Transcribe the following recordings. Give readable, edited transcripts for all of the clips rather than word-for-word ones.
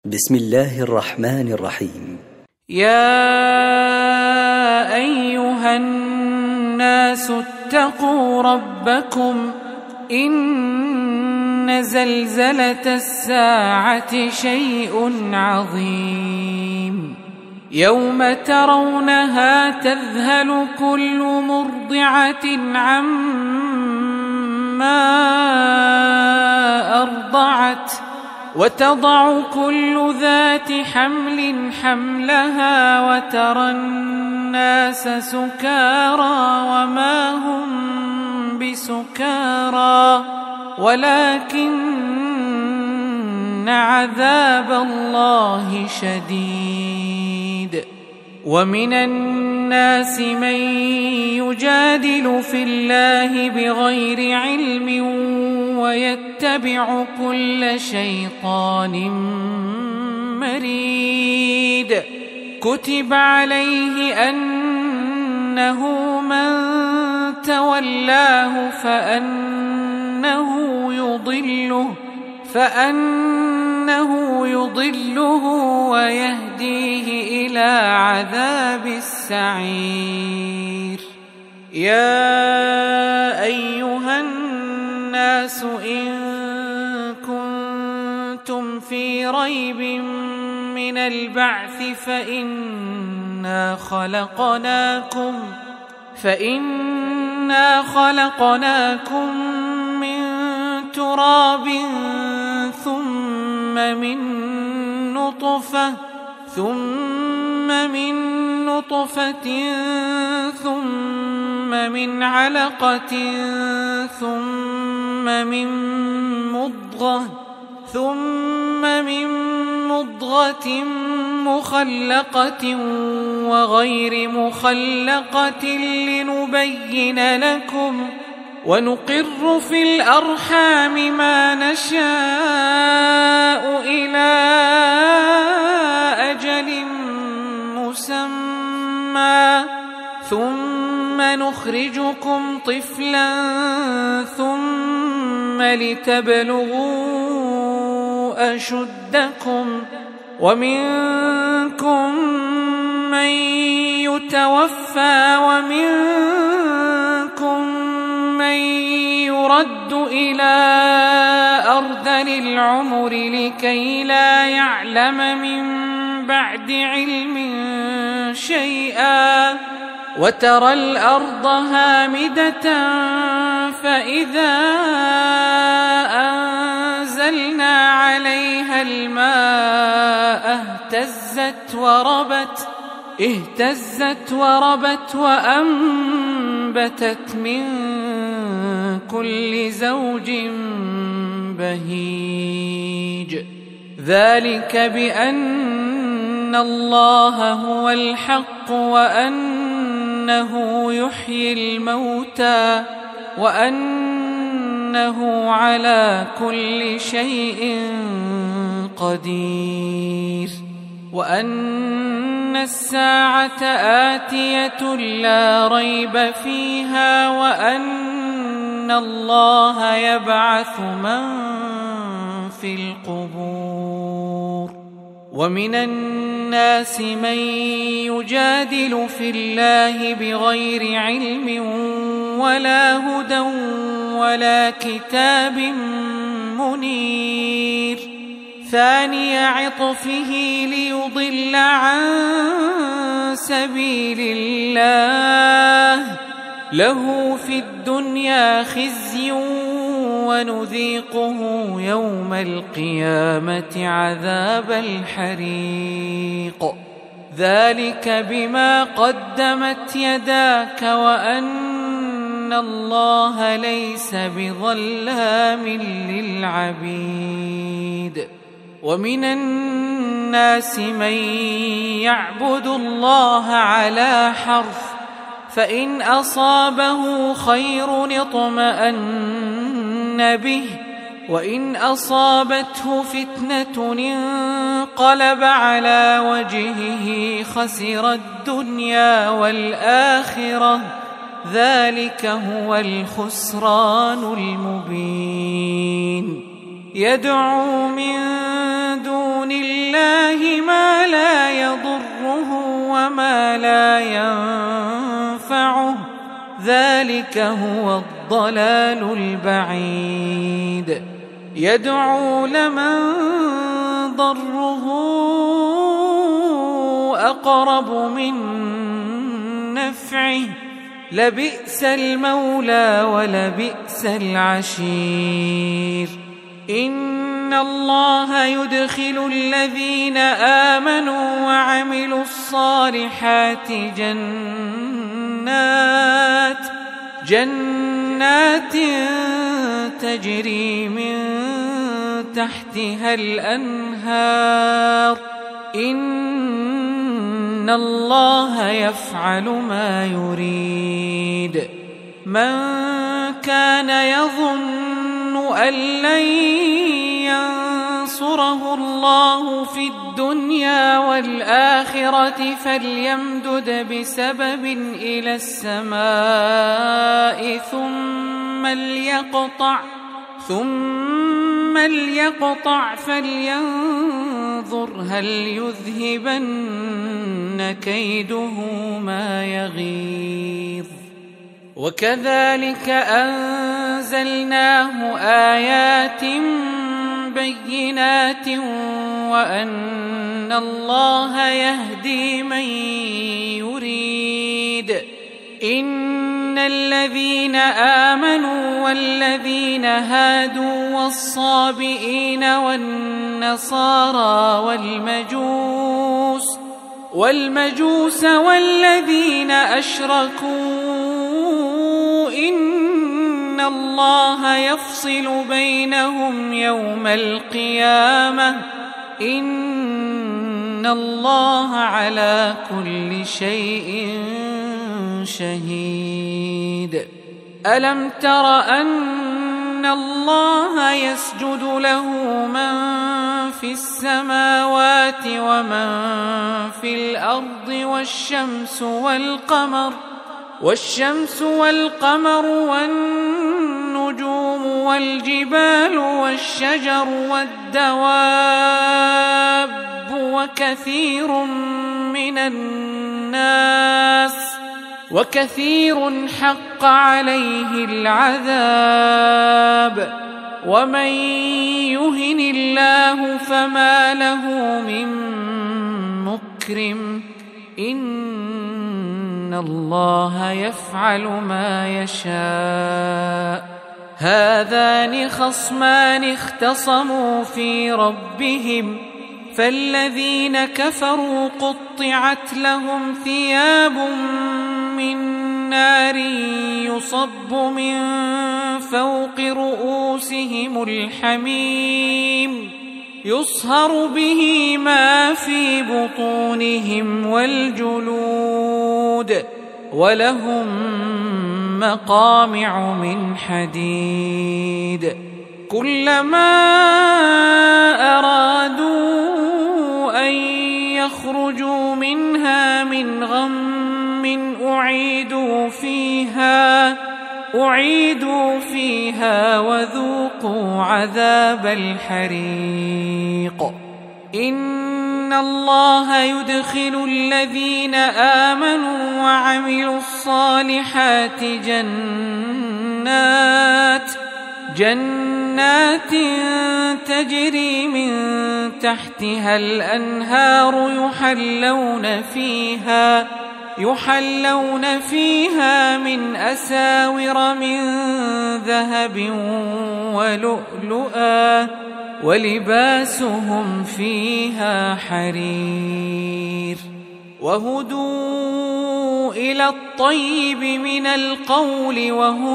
بسم الله الرحمن الرحيم. يا أيها الناس اتقوا ربكم إن زلزلة الساعة شيء عظيم يوم ترونها تذهل كل مرضعة عما أرضعت وتضع كل ذات حمل حملها وترى الناس سكارى وما هم بسكارى ولكن عذاب الله شديد. ومن الناس من يجادل في الله بغير علم ويتبع كل شيطان مريد كتب عليه أنه من تولاه فأنه يضله ويهديه إلى عذاب السعير. يا أيها الناس إن كنتم في ريب من البعث فإنا خلقناكم من تراب ثم من نطفة ثم من علقة ثم من مضغة مخلقة وغير مخلقة لنبين لكم ونقر في الأرحام ما نشاء إلى أجل مسمى ثم نخرجكم طفلا ثم لتبلغوا أشدكم ومنكم من يتوفى ومنكم من يرد إلى أرذل العمر لكي لا يعلم من بعد علم شيئا وترى الأرض هامدة فإذا أنزلنا عليها الماء اهتزت وربت وأنبتت من كل زوج بهيج. ذلك بأن الله هو الحق وأنه يحيي الموتى وأنه على كل شيء قدير وأن الساعة آتية لا ريب فيها وأن الله يبعث من في القبور. ومن الناس من يجادل في الله بغير علم ولا هدى ولا كتاب منير ثاني عطفه ليضل عن سبيل الله له في الدنيا خزي ونذيقه يوم القيامة عذاب الحريق. ذلك بما قدمت يداك وأن الله ليس بظلام للعبيد. ومن الناس من يعبد الله على حرف فإن أصابه خير اطمأن به وإن أصابته فتنة انقلب على وجهه خسر الدنيا والآخرة ذلك هو الخسران المبين. يدعو من دون الله الله ما لا يضره وما لا ينفعه، ذلك هو الضلال البعيد. يدعو لمن ضره أقرب من نفعه، لبئس المولى ولبئس العشير. إن الله يدخل الذين آمنوا وعملوا الصالحات جنات تجري من تحتها الأنهار، إن الله يفعل ما يريد. من كان يظن أن لن ينصره الله في الدنيا والآخرة فليمدد بسبب إلى السماء ثم ليقطع فلينظر هل يذهبن كيده ما يغيظ. وكذلك أنزلناه آيات بينات وأن الله يهدي من يريد. إن الذين آمنوا والذين هادوا والصابئين والنصارى والمجوس والذين أشركوا إن الله يفصل بينهم يوم القيامة، إن الله على كل شيء شهيد. ألم تر أن الله يسجد له من في السماوات ومن في الأرض والشمس والقمر والنجوم والجبال والشجر والدواب وكثير حق عليه العذاب. ومن يهن الله فما له من مكرم، إن الله يفعل ما يشاء. هذان خصمان اختصموا في ربهم فالذين كفروا قطعت لهم ثياب من نار يصب من فوق رؤوسهم الحميم يصهر به ما في بطونهم والجلود، ولهم مقامع من حديد. كلما أرادوا أن يخرجوا منها من غم أعيدوا فيها وذوقوا عذاب الحريق. إن الله يدخل الذين آمنوا وعملوا الصالحات جنات تجري من تحتها الأنهار يحلون فيها من أساور من ذهب ولؤلؤا ولباسهم فيها حرير. وهدوا إلى الطيب من القول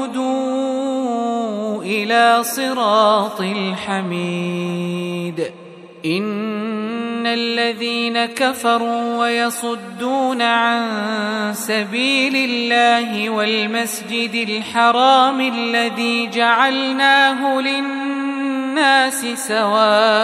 وهدوا إلى صراط الحميد. إن الذين كفروا ويصدون عن سبيل الله والمسجد الحرام الذي جعلناه للناس سواء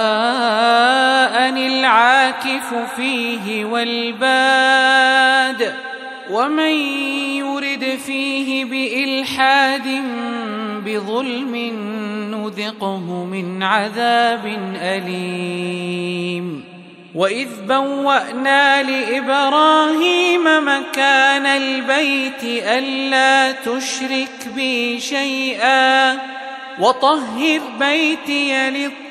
العاكف فيه والباد ومن يرد فيه بإلحاد بظلم نذقه من عذاب أليم. وإذ بوأنا لإبراهيم مكان البيت ألا تشرك بي شيئا وطهر بيتي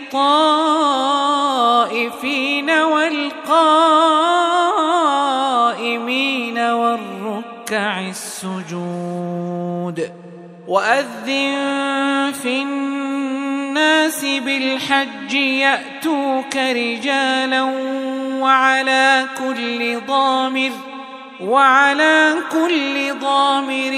للطائفين والقائمين والركع السجود وأذن في الناس بالحج يأتوك رجالا وعلى كل ضامر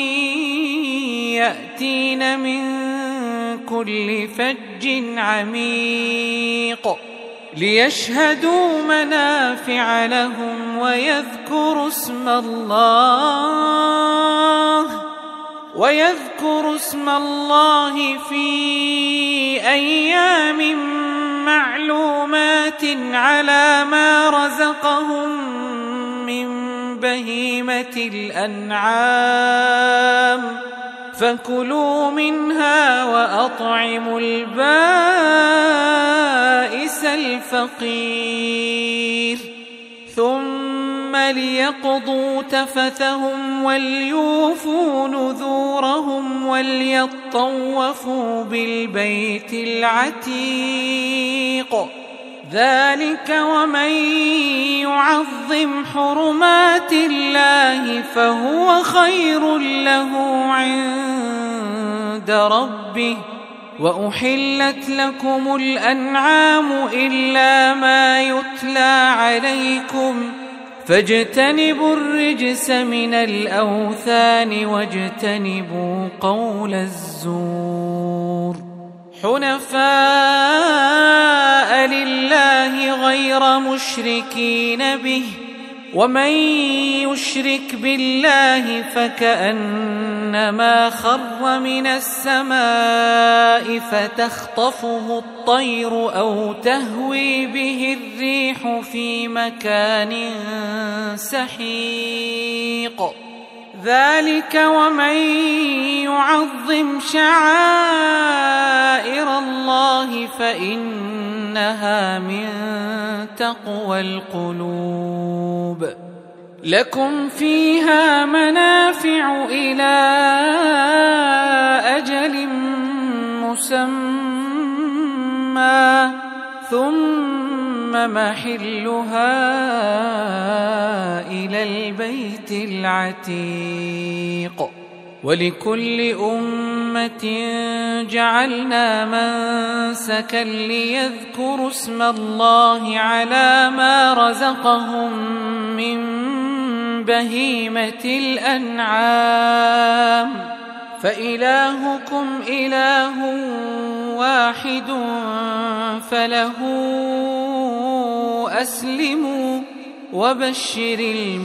يأتين من كل فج عميق ليشهدوا منافع لهم ويذكروا اسم الله في أيام معلومات على ما رزقهم من بهيمة الأنعام فكلوا منها وأطعموا البائس الفقير ثم ليقضوا تفثهم وليوفوا نذورهم وليطوفوا بالبيت العتيق ذلك ومن يعظم حرمات الله فهو خير له عند ربه وأحلت لكم الأنعام إلا ما يتلى عليكم فاجتنبوا الرجس من الأوثان واجتنبوا قول الزور حنفاء لله غير مشركين به ومن يشرك بالله فكأنما خر من السماء فتخطفه الطير أو تهوي به الريح في مكان سحيق ذلك ومن يعظم شعائر الله فإنها من تقوى القلوب لكم فيها منافع إلى أجل مسمى ثم محلها إلى البيت العتيق ولكل أمة جعلنا منسكا ليذكروا اسم الله على ما رزقهم من بهيمة الأنعام فإلهكم إله واحد فله أسلموا وبشر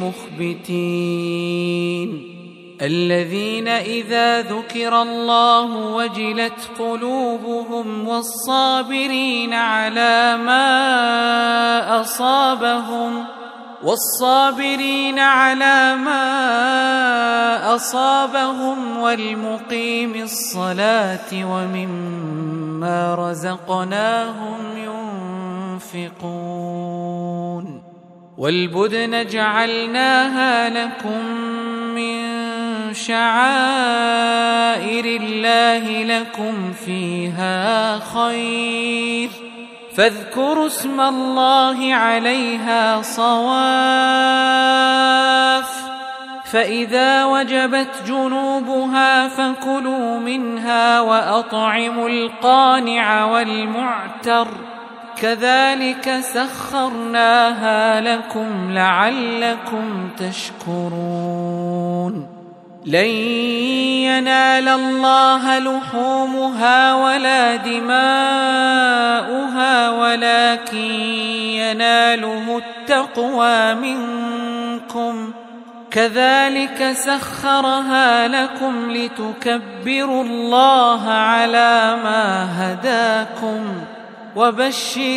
المخبتين الذين إذا ذكر الله وجلت قلوبهم والصابرين على ما أصابهم والمقيم الصلاة ومما رزقناهم ينفقون والبدن جعلناها لكم من شعائر الله لكم فيها خير فاذكروا اسم الله عليها صواف فإذا وجبت جنوبها فكلوا منها وأطعموا القانع والمعتر كذلك سخرناها لكم لعلكم تشكرون لن ينال الله لحومها ولا دماؤها ولكن يناله التقوى منكم كذلك سخرها لكم لتكبروا الله على ما هداكم وبشر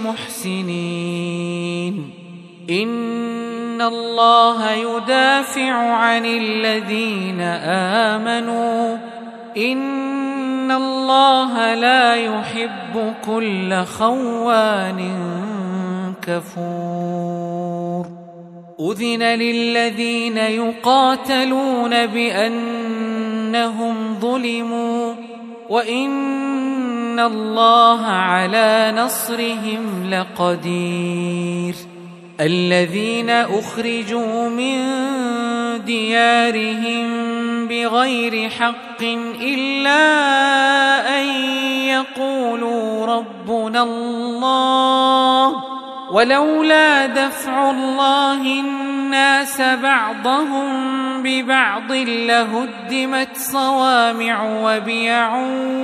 المحسنين إن الله يدافع عن الذين آمنوا إن الله لا يحب كل خوان كفور أذن للذين يقاتلون بأنهم ظلموا وإن الله على نصرهم لقدير الذين أخرجوا من ديارهم بغير حق إلا أن يقولوا ربنا الله ولولا دفع الله الناس بعضهم ببعض لهدمت صوامع وبيع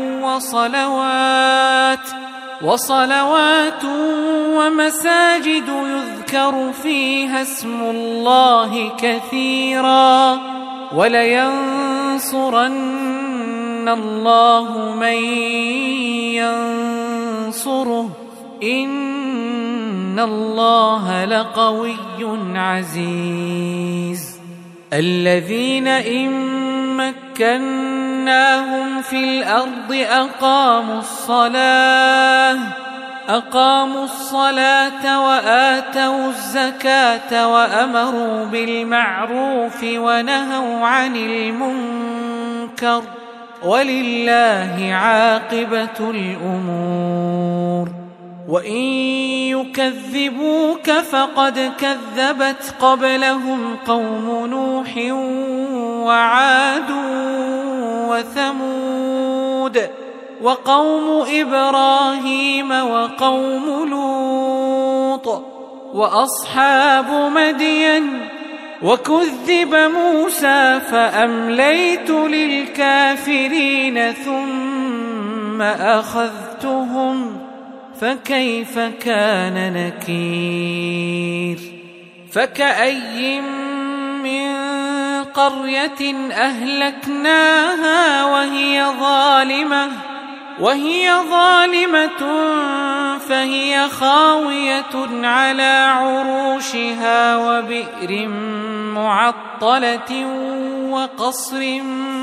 وصلوات ومساجد يذكر فيها اسم الله كثيرا ولينصرن الله من ينصره إن الله لقوي عزيز الذين إن مكناهم في الأرض أقاموا الصلاة وآتوا الزكاة وأمروا بالمعروف ونهوا عن المنكر ولله عاقبة الأمور وإن يكذبوك فقد كذبت قبلهم قوم نوح وعاد وثمود وقوم إبراهيم وقوم لوط وأصحاب مدين وكذب موسى فأمليت للكافرين ثم أخذتهم فكيف كان نكير فكأي من قرية أهلكناها وهي ظالمة فهي خاوية على عروشها وبئر معطلة وقصر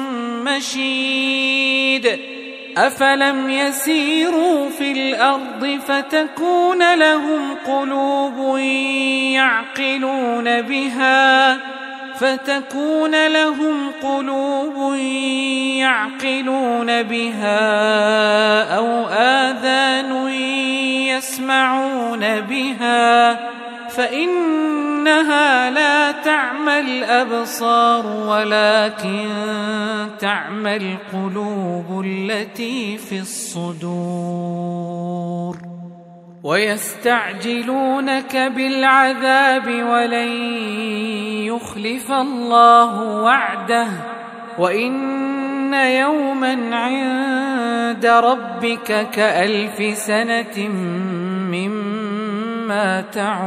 مشيد أفلم يسيروا في الأرض فتكون لهم قلوب يعقلون بها أو آذان يسمعون بها فإنها لا تعمى الأبصار ولكن تعمى القلوب التي في الصدور ويستعجلونك بالعذاب ولن يخلف الله وعده وإن يوما عند ربك كألف سنة مما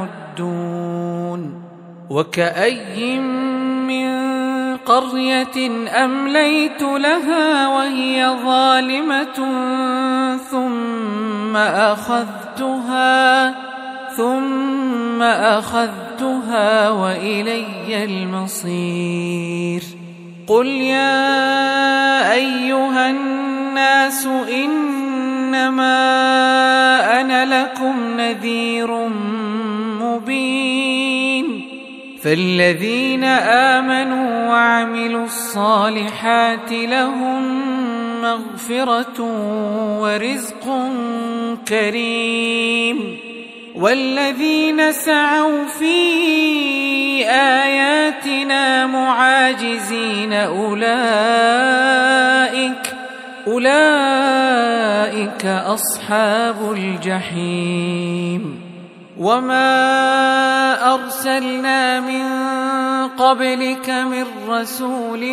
تعدون وكأي من قرية أمليت لها وهي ظالمة ثم أخذتها وإلي المصير قل يا أيها الناس إنما أنا لكم نذير مبين فالذين آمنوا وعملوا الصالحات لهم مغفرة ورزق كريم والذين سعوا في آياتنا معاجزين أولئك أصحاب الجحيم وما أرسلنا من قبلك من رسول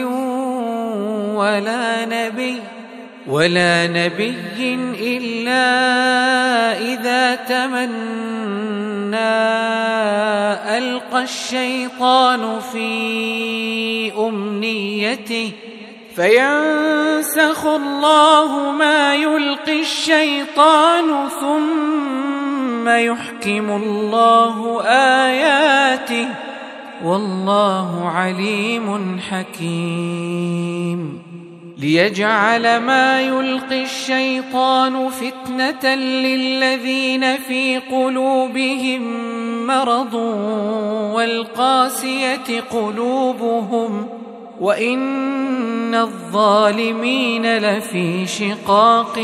ولا نبي إلا إذا تمنى ألقى الشيطان في أمنيته فينسخ الله ما يلقي الشيطان ثم يحكم الله آياته والله عليم حكيم ليجعل ما يلقي الشيطان فتنة للذين في قلوبهم مرض والقاسية قلوبهم وإن الظالمين لفي شقاق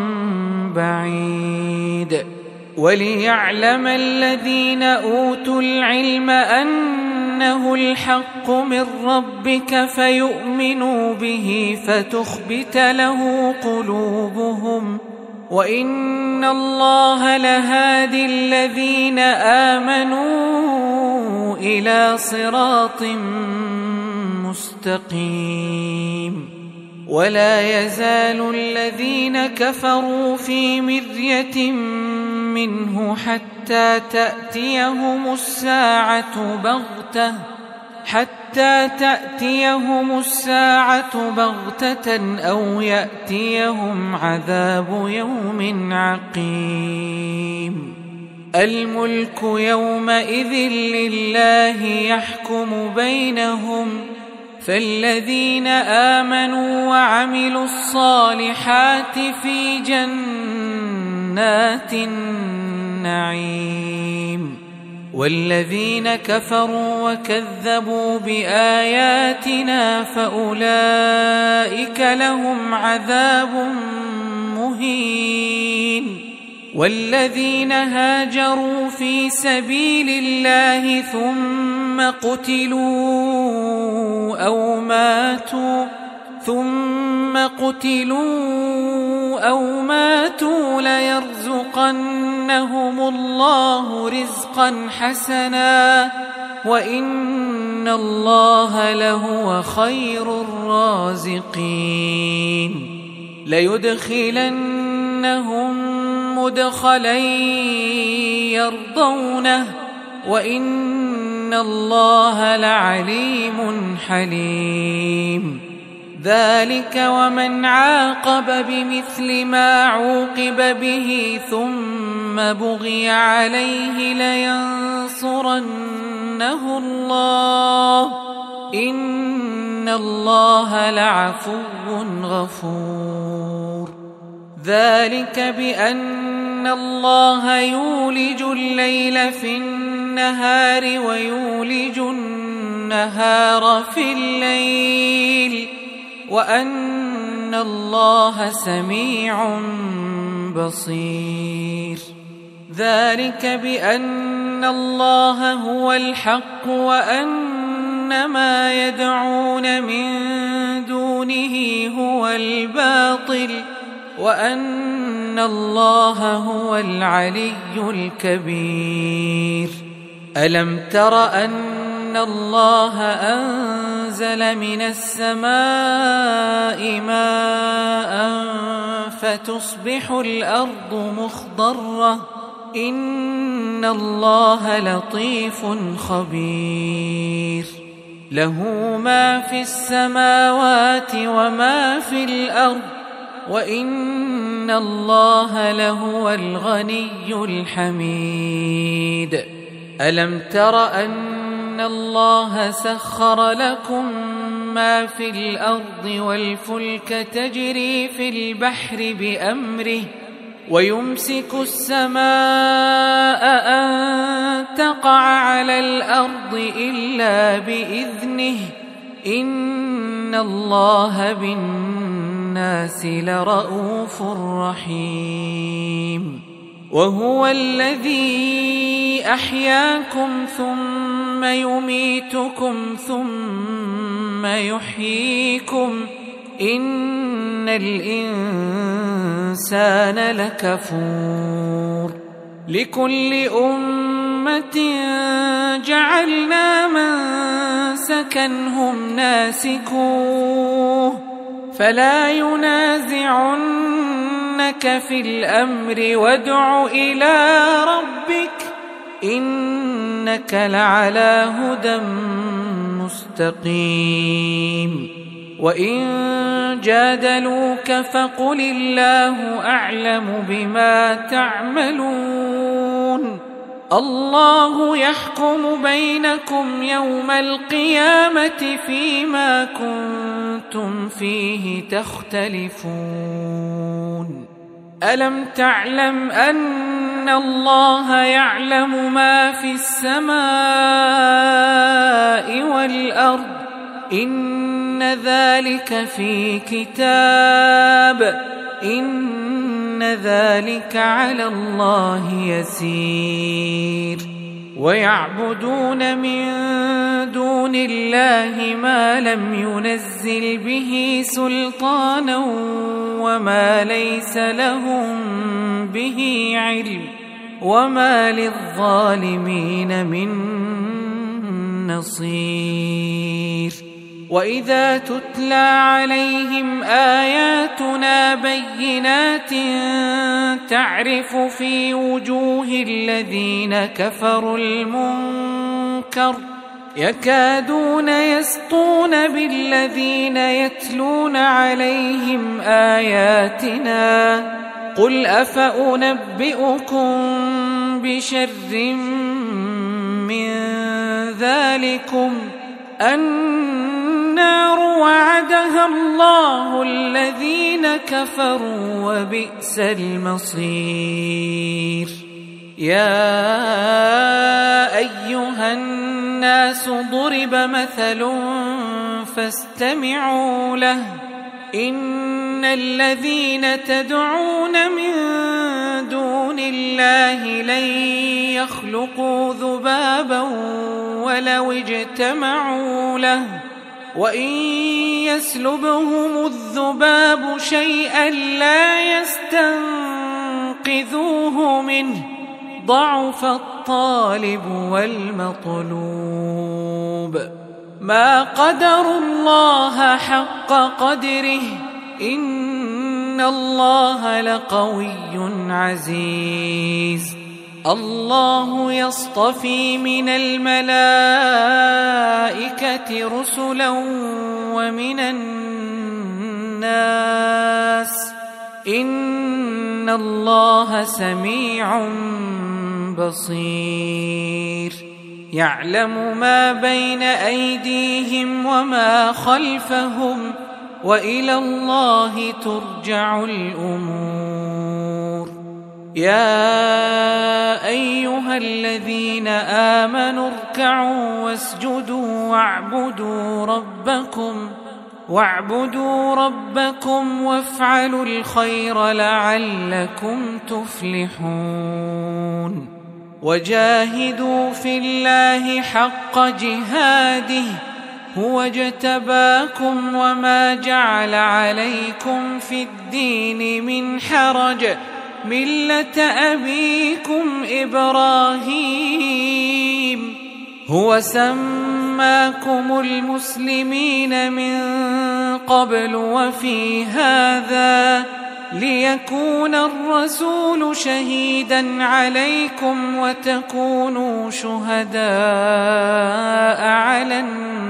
بعيد. وليعلم الذين أوتوا العلم أنه الحق من ربك فيؤمنوا به فتخبت له قلوبهم وإن الله لهادي الذين آمنوا إلى صراط مستقيم. ولا يزال الذين كفروا في مرية منه حتى تأتيهم الساعة بغتة أو يأتيهم عذاب يوم عقيم. الملك يومئذ لله يحكم بينهم فالذين آمنوا وعملوا الصالحات في جنات النعيم والذين كفروا وكذبوا بآياتنا فأولئك لهم عذاب مهين. والذين هاجروا في سبيل الله ثم قتلوا أو ماتوا ليرزقنهم الله رزقا حسنا وإن الله لهو خير الرازقين. ليدخلنهم مدخلا يرضونه وإن الله لعليم حليم. ذلك ومن عاقب بمثل ما عوقب به ثم بغي عليه لينصرنه الله إن الله لعفو غفور. ذلك بأن الله يولج الليل في النهار ويولج النهار في الليل وأن الله سميع بصير. ذلك بأن الله هو الحق وأن ما يدعون من دونه هو الباطل وأن الله هو العلي الكبير. ألم تر أن الله أنزل من السماء ماء فتصبح الأرض مخضرة إن الله لطيف خبير. له ما في السماوات وما في الأرض وإن الله لهو الغني الحميد. ألم تر أن الله سخر لكم ما في الأرض والفلك تجري في البحر بأمره ويمسك السماء أن تقع على الأرض إلا بإذنه إن الله بالناس لرؤوف رحيم. وهو الذي أحياكم ثم يميتكم ثم يحييكم إن الإنسان لكفور. لكل أمة جعلنا منسكا هم ناسكوه فلا ينازعنك في الأمر وادع إلى ربك إنك لعلى هدى مستقيم. وإن جادلوك فقل الله أعلم بما تعملون الله يحكم بينكم يوم القيامة فيما كنتم فيه تختلفون ألم تعلم أن الله يعلم ما في السماء والأرض إن ذلك في كتاب إن ذلك على الله يسير ويعبدون من دون الله ما لم ينزل به سلطانا وما ليس لهم به علم وما للظالمين من نصير وإذا تتلى عليهم آياتنا بينات تعرف في وجوه الذين كفروا المنكر يكادون يسطون بالذين يتلون عليهم آياتنا قل أفأنبئكم بشر من ذلكم النار وعدها الله الذين كفروا وبئس المصير يا أيها الناس ضرب مثل فاستمعوا له إن الذين تدعون من دون الله لن يخلقوا ذبابا ولو اجتمعوا له وإن يسلبهم الذباب شيئا لا يستنقذوه منه ضعف الطالب والمطلوب ما قدروا الله حق قدره إن الله لقوي عزيز الله يصطفي من الملائكة رسلا ومن الناس إن الله سميع بصير يعلم ما بين أيديهم وما خلفهم وإلى الله ترجع الأمور يا أيها الذين آمنوا اركعوا واسجدوا واعبدوا ربكم وافعلوا الخير لعلكم تفلحون وجاهدوا في الله حق جهاده هو اجتباكم وما جعل عليكم في الدين من حرج ملة أبيكم إبراهيم هو سماكم المسلمين من قبل وفي هذا ليكون الرسول شهيدا عليكم وتكونوا شهداء على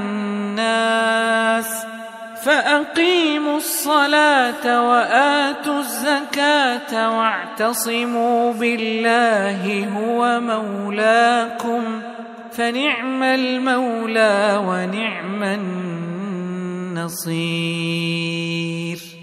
الناس فأقيموا الصلاة وآتوا الزكاة واعتصموا بالله هو مولاكم فنعم المولى ونعم النصير